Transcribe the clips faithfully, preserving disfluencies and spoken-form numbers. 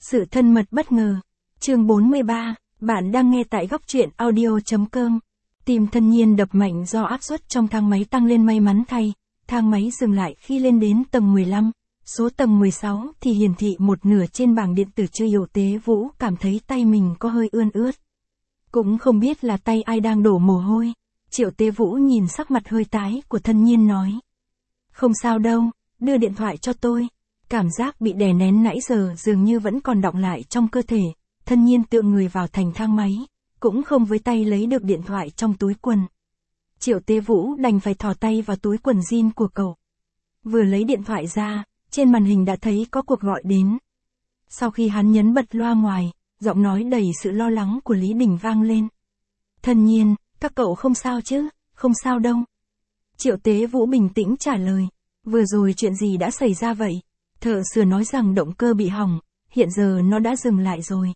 Sự thân mật bất ngờ. Chương bốn mươi ba, bạn đang nghe tại góc truyện audio chấm com. Tim Thân Nhiên đập mạnh do áp suất trong thang máy tăng lên, may mắn thay, thang máy dừng lại khi lên đến tầng mười lăm, số tầng mười sáu thì hiển thị một nửa trên bảng điện tử. Triệu Tế Vũ cảm thấy tay mình có hơi ươn ướt. Cũng không biết là tay ai đang đổ mồ hôi. Triệu Tế Vũ nhìn sắc mặt hơi tái của Thân Nhiên nói. Không sao đâu, đưa điện thoại cho tôi. Cảm giác bị đè nén nãy giờ dường như vẫn còn đọng lại trong cơ thể. Thân Nhiên tựa người vào thành thang máy, cũng không với tay lấy được điện thoại trong túi quần. Triệu Tế Vũ đành phải thò tay vào túi quần jean của cậu. Vừa lấy điện thoại ra, trên màn hình đã thấy có cuộc gọi đến. Sau khi hắn nhấn bật loa ngoài, giọng nói đầy sự lo lắng của Lý Đình vang lên. Thân Nhiên, các cậu không sao chứ? Không sao đâu. Triệu Tế Vũ bình tĩnh trả lời. Vừa rồi chuyện gì đã xảy ra vậy? Thợ sửa nói rằng động cơ bị hỏng, hiện giờ nó đã dừng lại rồi.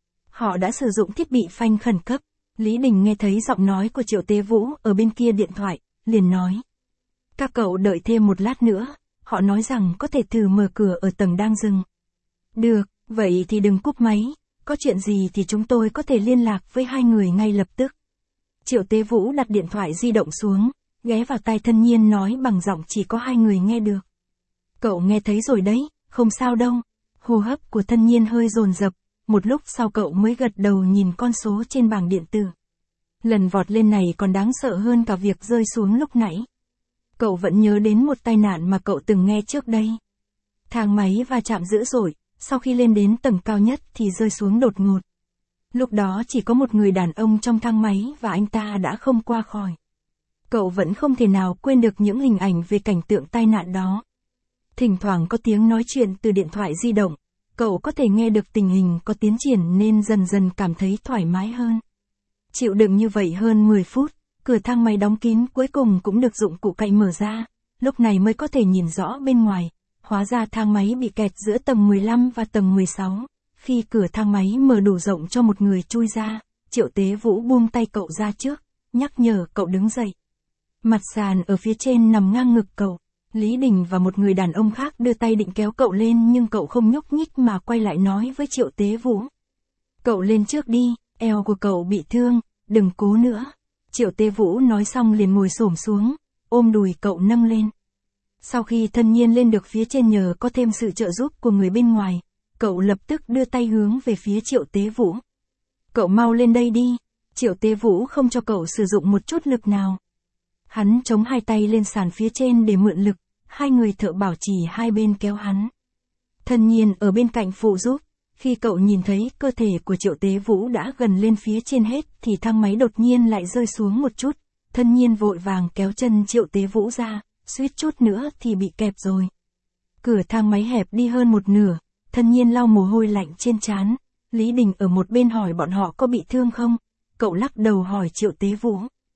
Họ đã sử dụng thiết bị phanh khẩn cấp. Lý Đình nghe thấy giọng nói của Triệu Tế Vũ ở bên kia điện thoại, liền nói. Các cậu đợi thêm một lát nữa, họ nói rằng có thể thử mở cửa ở tầng đang dừng. Được, vậy thì đừng cúp máy, có chuyện gì thì chúng tôi có thể liên lạc với hai người ngay lập tức. Triệu Tế Vũ đặt điện thoại di động xuống, ghé vào tai Thân Nhiên nói bằng giọng chỉ có hai người nghe được. Cậu nghe thấy rồi đấy, không sao đâu. Hô hấp của Thân Nhiên hơi dồn dập, một lúc sau cậu mới gật đầu nhìn con số trên bảng điện tử. Lần vọt lên này còn đáng sợ hơn cả việc rơi xuống lúc nãy. Cậu vẫn nhớ đến một tai nạn mà cậu từng nghe trước đây. Thang máy va chạm dữ dội, sau khi lên đến tầng cao nhất thì rơi xuống đột ngột. Lúc đó chỉ có một người đàn ông trong thang máy và anh ta đã không qua khỏi. Cậu vẫn không thể nào quên được những hình ảnh về cảnh tượng tai nạn đó. Thỉnh thoảng có tiếng nói chuyện từ điện thoại di động, cậu có thể nghe được tình hình có tiến triển nên dần dần cảm thấy thoải mái hơn. Chịu đựng như vậy hơn mười phút, cửa thang máy đóng kín cuối cùng cũng được dụng cụ cậy mở ra, lúc này mới có thể nhìn rõ bên ngoài. Hóa ra thang máy bị kẹt giữa tầng mười lăm và tầng mười sáu. Khi cửa thang máy mở đủ rộng cho một người chui ra, Triệu Tế Vũ buông tay cậu ra trước, nhắc nhở cậu đứng dậy. Mặt sàn ở phía trên nằm ngang ngực cậu. Lý Đình và một người đàn ông khác đưa tay định kéo cậu lên nhưng cậu không nhúc nhích mà quay lại nói với Triệu Tế Vũ. Cậu lên trước đi, eo của cậu bị thương, đừng cố nữa. Triệu Tế Vũ nói xong liền ngồi xổm xuống, ôm đùi cậu nâng lên. Sau khi Thân Nhiên lên được phía trên nhờ có thêm sự trợ giúp của người bên ngoài, cậu lập tức đưa tay hướng về phía Triệu Tế Vũ. Cậu mau lên đây đi. Triệu Tế Vũ không cho cậu sử dụng một chút lực nào. Hắn chống hai tay lên sàn phía trên để mượn lực, hai người thợ bảo trì hai bên kéo hắn. Thân Nhiên ở bên cạnh phụ giúp. Khi cậu nhìn thấy cơ thể của Triệu Tế Vũ đã gần lên phía trên hết thì thang máy đột nhiên lại rơi xuống một chút. Thân Nhiên vội vàng kéo chân Triệu Tế Vũ ra, suýt chút nữa thì bị kẹp rồi. Cửa thang máy hẹp đi hơn một nửa, Thân Nhiên lau mồ hôi lạnh trên trán. Lý Đình ở một bên hỏi bọn họ có bị thương không? Cậu lắc đầu hỏi Triệu Tế Vũ.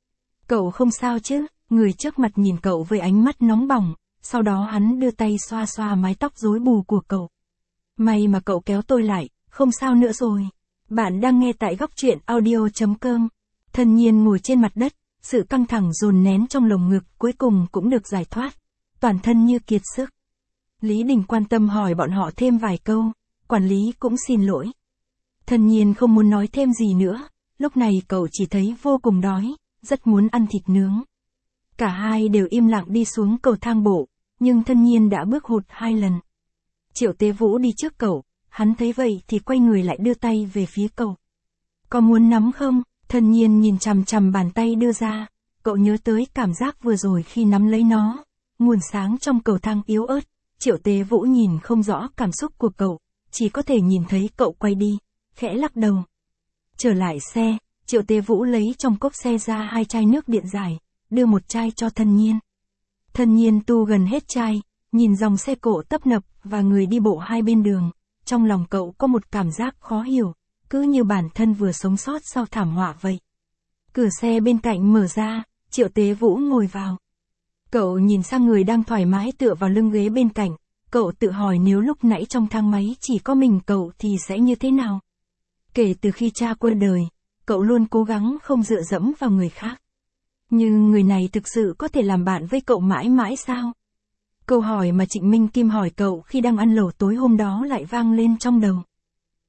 Cậu không sao chứ? Người trước mặt nhìn cậu với ánh mắt nóng bỏng, sau đó hắn đưa tay xoa xoa mái tóc rối bù của cậu. May mà cậu kéo tôi lại, không sao nữa rồi. Bạn đang nghe tại góc truyện audio chấm com. Thân Nhiên ngồi trên mặt đất, sự căng thẳng dồn nén trong lồng ngực cuối cùng cũng được giải thoát. Toàn thân như kiệt sức. Lý Đình quan tâm hỏi bọn họ thêm vài câu, quản lý cũng xin lỗi. Thân Nhiên không muốn nói thêm gì nữa, lúc này cậu chỉ thấy vô cùng đói, rất muốn ăn thịt nướng. Cả hai đều im lặng đi xuống cầu thang bộ, nhưng Thân Nhiên đã bước hụt hai lần. Triệu Tế Vũ đi trước cậu, hắn thấy vậy thì quay người lại đưa tay về phía cậu. Có muốn nắm không? Thân Nhiên nhìn chằm chằm bàn tay đưa ra, cậu nhớ tới cảm giác vừa rồi khi nắm lấy nó. Nguồn sáng trong cầu thang yếu ớt, Triệu Tế Vũ nhìn không rõ cảm xúc của cậu, chỉ có thể nhìn thấy cậu quay đi, khẽ lắc đầu. Trở lại xe, Triệu Tế Vũ lấy trong cốp xe ra hai chai nước điện giải, đưa một chai cho Thân Nhiên. Thân Nhiên tu gần hết chai, nhìn dòng xe cộ tấp nập và người đi bộ hai bên đường, trong lòng cậu có một cảm giác khó hiểu, cứ như bản thân vừa sống sót sau thảm họa vậy. Cửa xe bên cạnh mở ra, Triệu Tế Vũ ngồi vào. Cậu nhìn sang người đang thoải mái tựa vào lưng ghế bên cạnh, cậu tự hỏi nếu lúc nãy trong thang máy chỉ có mình cậu thì sẽ như thế nào. Kể từ khi cha qua đời, cậu luôn cố gắng không dựa dẫm vào người khác. Nhưng người này thực sự có thể làm bạn với cậu mãi mãi sao? Câu hỏi mà Trịnh Minh Kim hỏi cậu khi đang ăn lẩu tối hôm đó lại vang lên trong đầu.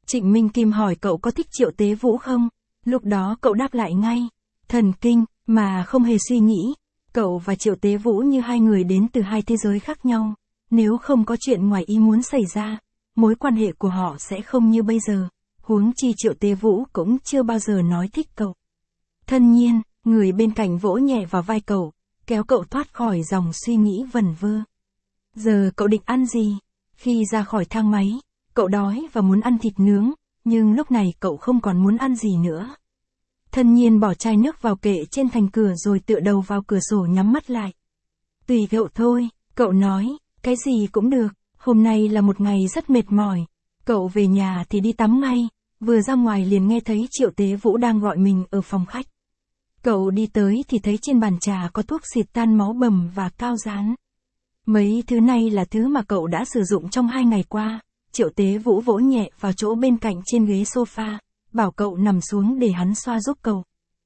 Trịnh Minh Kim hỏi cậu có thích Triệu Tế Vũ không? Lúc đó cậu đáp lại ngay. Thần kinh, mà không hề suy nghĩ. Cậu và Triệu Tế Vũ như hai người đến từ hai thế giới khác nhau. Nếu không có chuyện ngoài ý muốn xảy ra, mối quan hệ của họ sẽ không như bây giờ. Huống chi Triệu Tế Vũ cũng chưa bao giờ nói thích cậu. Thân nhiên, người bên cạnh vỗ nhẹ vào vai cậu, kéo cậu thoát khỏi dòng suy nghĩ vẩn vơ. Giờ cậu định ăn gì? Khi ra khỏi thang máy, cậu đói và muốn ăn thịt nướng, nhưng lúc này cậu không còn muốn ăn gì nữa. Thân nhiên bỏ chai nước vào kệ trên thành cửa rồi tựa đầu vào cửa sổ nhắm mắt lại. Tùy cậu thôi, cậu nói, cái gì cũng được, hôm nay là một ngày rất mệt mỏi. Cậu về nhà thì đi tắm ngay, vừa ra ngoài liền nghe thấy Triệu Tế Vũ đang gọi mình ở phòng khách. Cậu đi tới thì thấy trên bàn trà có thuốc xịt tan máu bầm và cao dán. Mấy thứ này là thứ mà cậu đã sử dụng trong hai ngày qua. Triệu Tế Vũ vỗ nhẹ vào chỗ bên cạnh trên ghế sofa, bảo cậu nằm xuống để hắn xoa giúp cậu.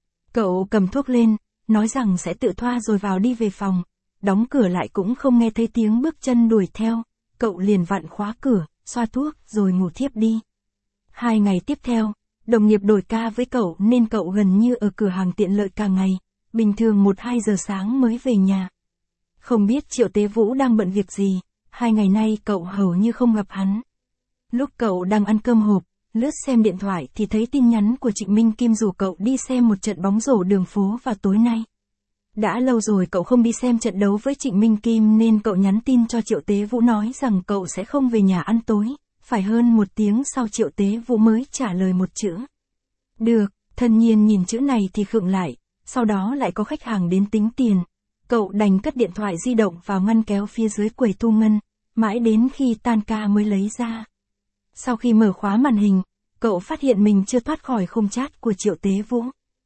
Cậu cầm thuốc lên, nói rằng sẽ tự thoa rồi vào đi về phòng. Đóng cửa lại cũng không nghe thấy tiếng bước chân đuổi theo. Cậu liền vặn khóa cửa, xoa thuốc rồi ngủ thiếp đi. Hai ngày tiếp theo, đồng nghiệp đổi ca với cậu nên cậu gần như ở cửa hàng tiện lợi cả ngày. Bình thường một hai giờ sáng mới về nhà. Không biết Triệu Tế Vũ đang bận việc gì, hai ngày nay cậu hầu như không gặp hắn. Lúc cậu đang ăn cơm hộp, lướt xem điện thoại thì thấy tin nhắn của Trịnh Minh Kim rủ cậu đi xem một trận bóng rổ đường phố vào tối nay. Đã lâu rồi cậu không đi xem trận đấu với Trịnh Minh Kim nên cậu nhắn tin cho Triệu Tế Vũ nói rằng cậu sẽ không về nhà ăn tối, phải hơn một tiếng sau Triệu Tế Vũ mới trả lời một chữ. Được, thân nhiên nhìn chữ này thì khựng lại, sau đó lại có khách hàng đến tính tiền. Cậu đành cất điện thoại di động vào ngăn kéo phía dưới quầy thu ngân, mãi đến khi tan ca mới lấy ra. Sau khi mở khóa màn hình, cậu phát hiện mình chưa thoát khỏi khung chat của Triệu Tế Vũ.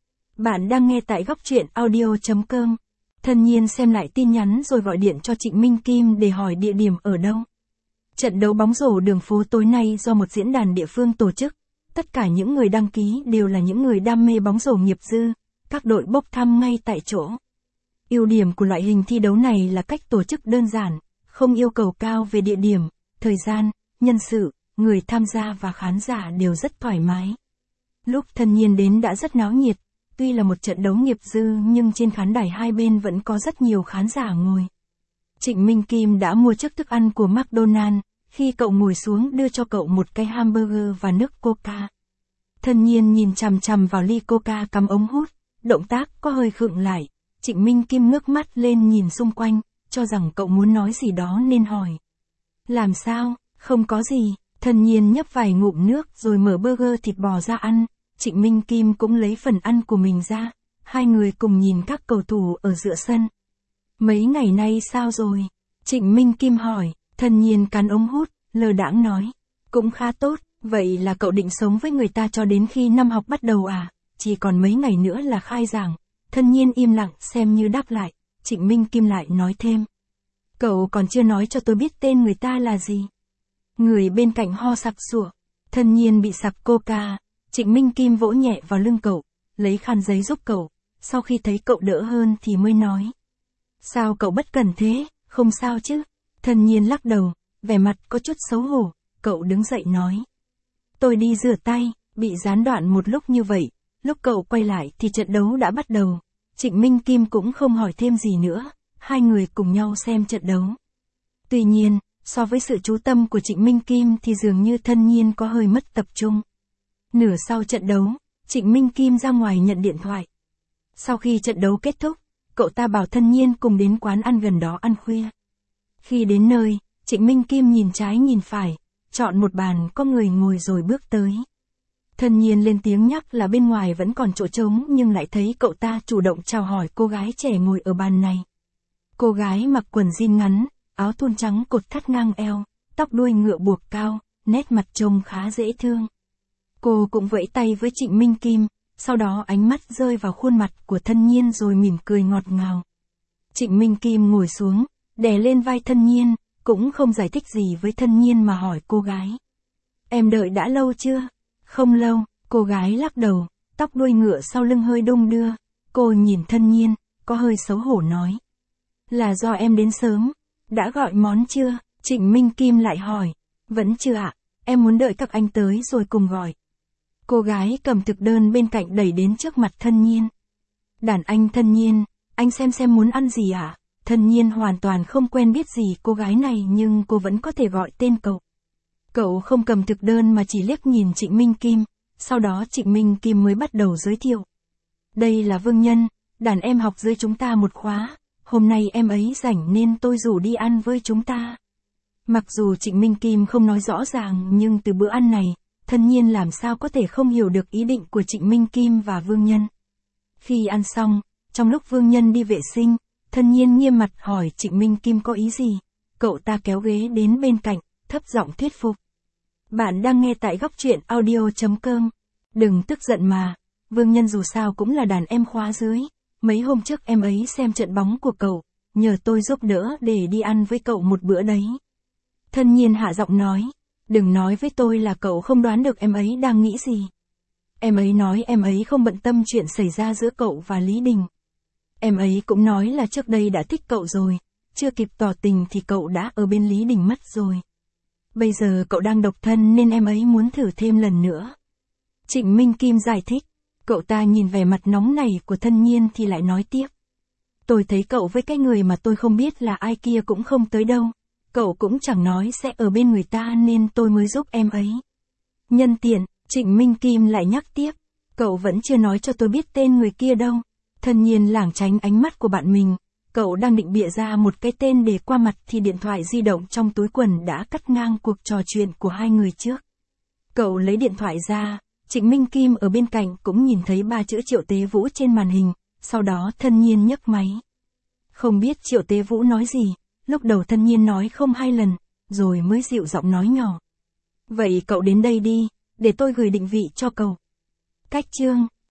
Bạn đang nghe tại góc truyện audio chấm com. Thân nhiên xem lại tin nhắn rồi gọi điện cho Trịnh Minh Kim để hỏi địa điểm ở đâu. Trận đấu bóng rổ đường phố tối nay do một diễn đàn địa phương tổ chức. Tất cả những người đăng ký đều là những người đam mê bóng rổ nghiệp dư, các đội bốc thăm ngay tại chỗ. Ưu điểm của loại hình thi đấu này là cách tổ chức đơn giản, không yêu cầu cao về địa điểm, thời gian, nhân sự, người tham gia và khán giả đều rất thoải mái. Lúc thân nhiên đến đã rất náo nhiệt, tuy là một trận đấu nghiệp dư nhưng trên khán đài hai bên vẫn có rất nhiều khán giả ngồi. Trịnh Minh Kim đã mua chiếc thức ăn của McDonald's, khi cậu ngồi xuống đưa cho cậu một cái hamburger và nước coca. Thân nhiên nhìn chằm chằm vào ly coca cắm ống hút, động tác có hơi khựng lại. Trịnh Minh Kim ngước mắt lên nhìn xung quanh, cho rằng cậu muốn nói gì đó nên hỏi. Làm sao, không có gì, thân nhiên nhấp vài ngụm nước rồi mở burger thịt bò ra ăn. Trịnh Minh Kim cũng lấy phần ăn của mình ra, hai người cùng nhìn các cầu thủ ở giữa sân. Mấy ngày nay sao rồi? Trịnh Minh Kim hỏi, thân nhiên cắn ống hút, lơ đãng nói. Cũng khá tốt, vậy là cậu định sống với người ta cho đến khi năm học bắt đầu à? Chỉ còn mấy ngày nữa là khai giảng. Thân nhiên im lặng xem như đáp lại, Trịnh Minh Kim lại nói thêm. Cậu còn chưa nói cho tôi biết tên người ta là gì. Người bên cạnh ho sặc sụa, thân nhiên bị sặc coca, Trịnh Minh Kim vỗ nhẹ vào lưng cậu, lấy khăn giấy giúp cậu, sau khi thấy cậu đỡ hơn thì mới nói. Sao cậu bất cẩn thế, không sao chứ? Thân nhiên lắc đầu, vẻ mặt có chút xấu hổ, cậu đứng dậy nói. Tôi đi rửa tay, bị gián đoạn một lúc như vậy. Lúc cậu quay lại thì trận đấu đã bắt đầu. Trịnh Minh Kim cũng không hỏi thêm gì nữa, hai người cùng nhau xem trận đấu. Tuy nhiên, so với sự chú tâm của Trịnh Minh Kim thì dường như thân nhiên có hơi mất tập trung. Nửa sau trận đấu, Trịnh Minh Kim ra ngoài nhận điện thoại. Sau khi trận đấu kết thúc, cậu ta bảo thân nhiên cùng đến quán ăn gần đó ăn khuya. Khi đến nơi, Trịnh Minh Kim nhìn trái nhìn phải, chọn một bàn có người ngồi rồi bước tới. Thân nhiên lên tiếng nhắc là bên ngoài vẫn còn chỗ trống nhưng lại thấy cậu ta chủ động chào hỏi cô gái trẻ ngồi ở bàn này. Cô gái mặc quần jean ngắn, áo thun trắng cột thắt ngang eo, tóc đuôi ngựa buộc cao, nét mặt trông khá dễ thương. Cô cũng vẫy tay với Trịnh Minh Kim, sau đó ánh mắt rơi vào khuôn mặt của thân nhiên rồi mỉm cười ngọt ngào. Trịnh Minh Kim ngồi xuống, đè lên vai thân nhiên, cũng không giải thích gì với thân nhiên mà hỏi cô gái. Em đợi đã lâu chưa? Không lâu, cô gái lắc đầu, tóc đuôi ngựa sau lưng hơi đung đưa. Cô nhìn thân nhiên, có hơi xấu hổ nói. Là do em đến sớm, đã gọi món chưa? Trịnh Minh Kim lại hỏi. Vẫn chưa ạ. em muốn đợi các anh tới rồi cùng gọi. Cô gái cầm thực đơn bên cạnh đẩy đến trước mặt Thân Nhiên. Đàn anh Thân Nhiên, anh xem xem muốn ăn gì ạ? À? Thân Nhiên hoàn toàn không quen biết gì cô gái này nhưng cô vẫn có thể gọi tên cậu. Cậu không cầm thực đơn mà chỉ liếc nhìn Trịnh Minh Kim, sau đó Trịnh Minh Kim mới bắt đầu giới thiệu. Đây là Vương Nhân, đàn em học dưới chúng ta một khóa, hôm nay em ấy rảnh nên tôi rủ đi ăn với chúng ta. Mặc dù Trịnh Minh Kim không nói rõ ràng nhưng từ bữa ăn này, Thân Nhiên làm sao có thể không hiểu được ý định của Trịnh Minh Kim và Vương Nhân. Khi ăn xong, trong lúc Vương Nhân đi vệ sinh, Thân Nhiên nghiêm mặt hỏi Trịnh Minh Kim có ý gì. Cậu ta kéo ghế đến bên cạnh, thấp giọng thuyết phục. Bạn đang nghe tại góc truyện audio chấm com. Đừng tức giận mà, Vương Nhân dù sao cũng là đàn em khóa dưới. Mấy hôm trước em ấy xem trận bóng của cậu, nhờ tôi giúp đỡ để đi ăn với cậu một bữa đấy. Thân Nhiên hạ giọng nói, đừng nói với tôi là cậu không đoán được em ấy đang nghĩ gì. Em ấy nói em ấy không bận tâm chuyện xảy ra giữa cậu và Lý Đình. Em ấy cũng nói là trước đây đã thích cậu rồi, chưa kịp tỏ tình thì cậu đã ở bên Lý Đình mất rồi. Bây giờ cậu đang độc thân nên em ấy muốn thử thêm lần nữa. Trịnh Minh Kim giải thích, cậu ta nhìn vẻ mặt nóng nảy của Thân Nhiên thì lại nói tiếp. Tôi thấy cậu với cái người mà tôi không biết là ai kia cũng không tới đâu. Cậu cũng chẳng nói sẽ ở bên người ta nên tôi mới giúp em ấy. Nhân tiện, Trịnh Minh Kim lại nhắc tiếp, cậu vẫn chưa nói cho tôi biết tên người kia đâu. Thân Nhiên lảng tránh ánh mắt của bạn mình, cậu đang định bịa ra một cái tên để qua mặt thì điện thoại di động trong túi quần đã cắt ngang cuộc trò chuyện của hai người trước. Cậu lấy điện thoại ra, Trịnh Minh Kim ở bên cạnh cũng nhìn thấy ba chữ Triệu Tế Vũ trên màn hình, sau đó Thân Nhiên nhấc máy. Không biết Triệu Tế Vũ nói gì, lúc đầu Thân Nhiên nói không hai lần, rồi mới dịu giọng nói nhỏ. Vậy cậu đến đây đi, để tôi gửi định vị cho cậu. Cách chương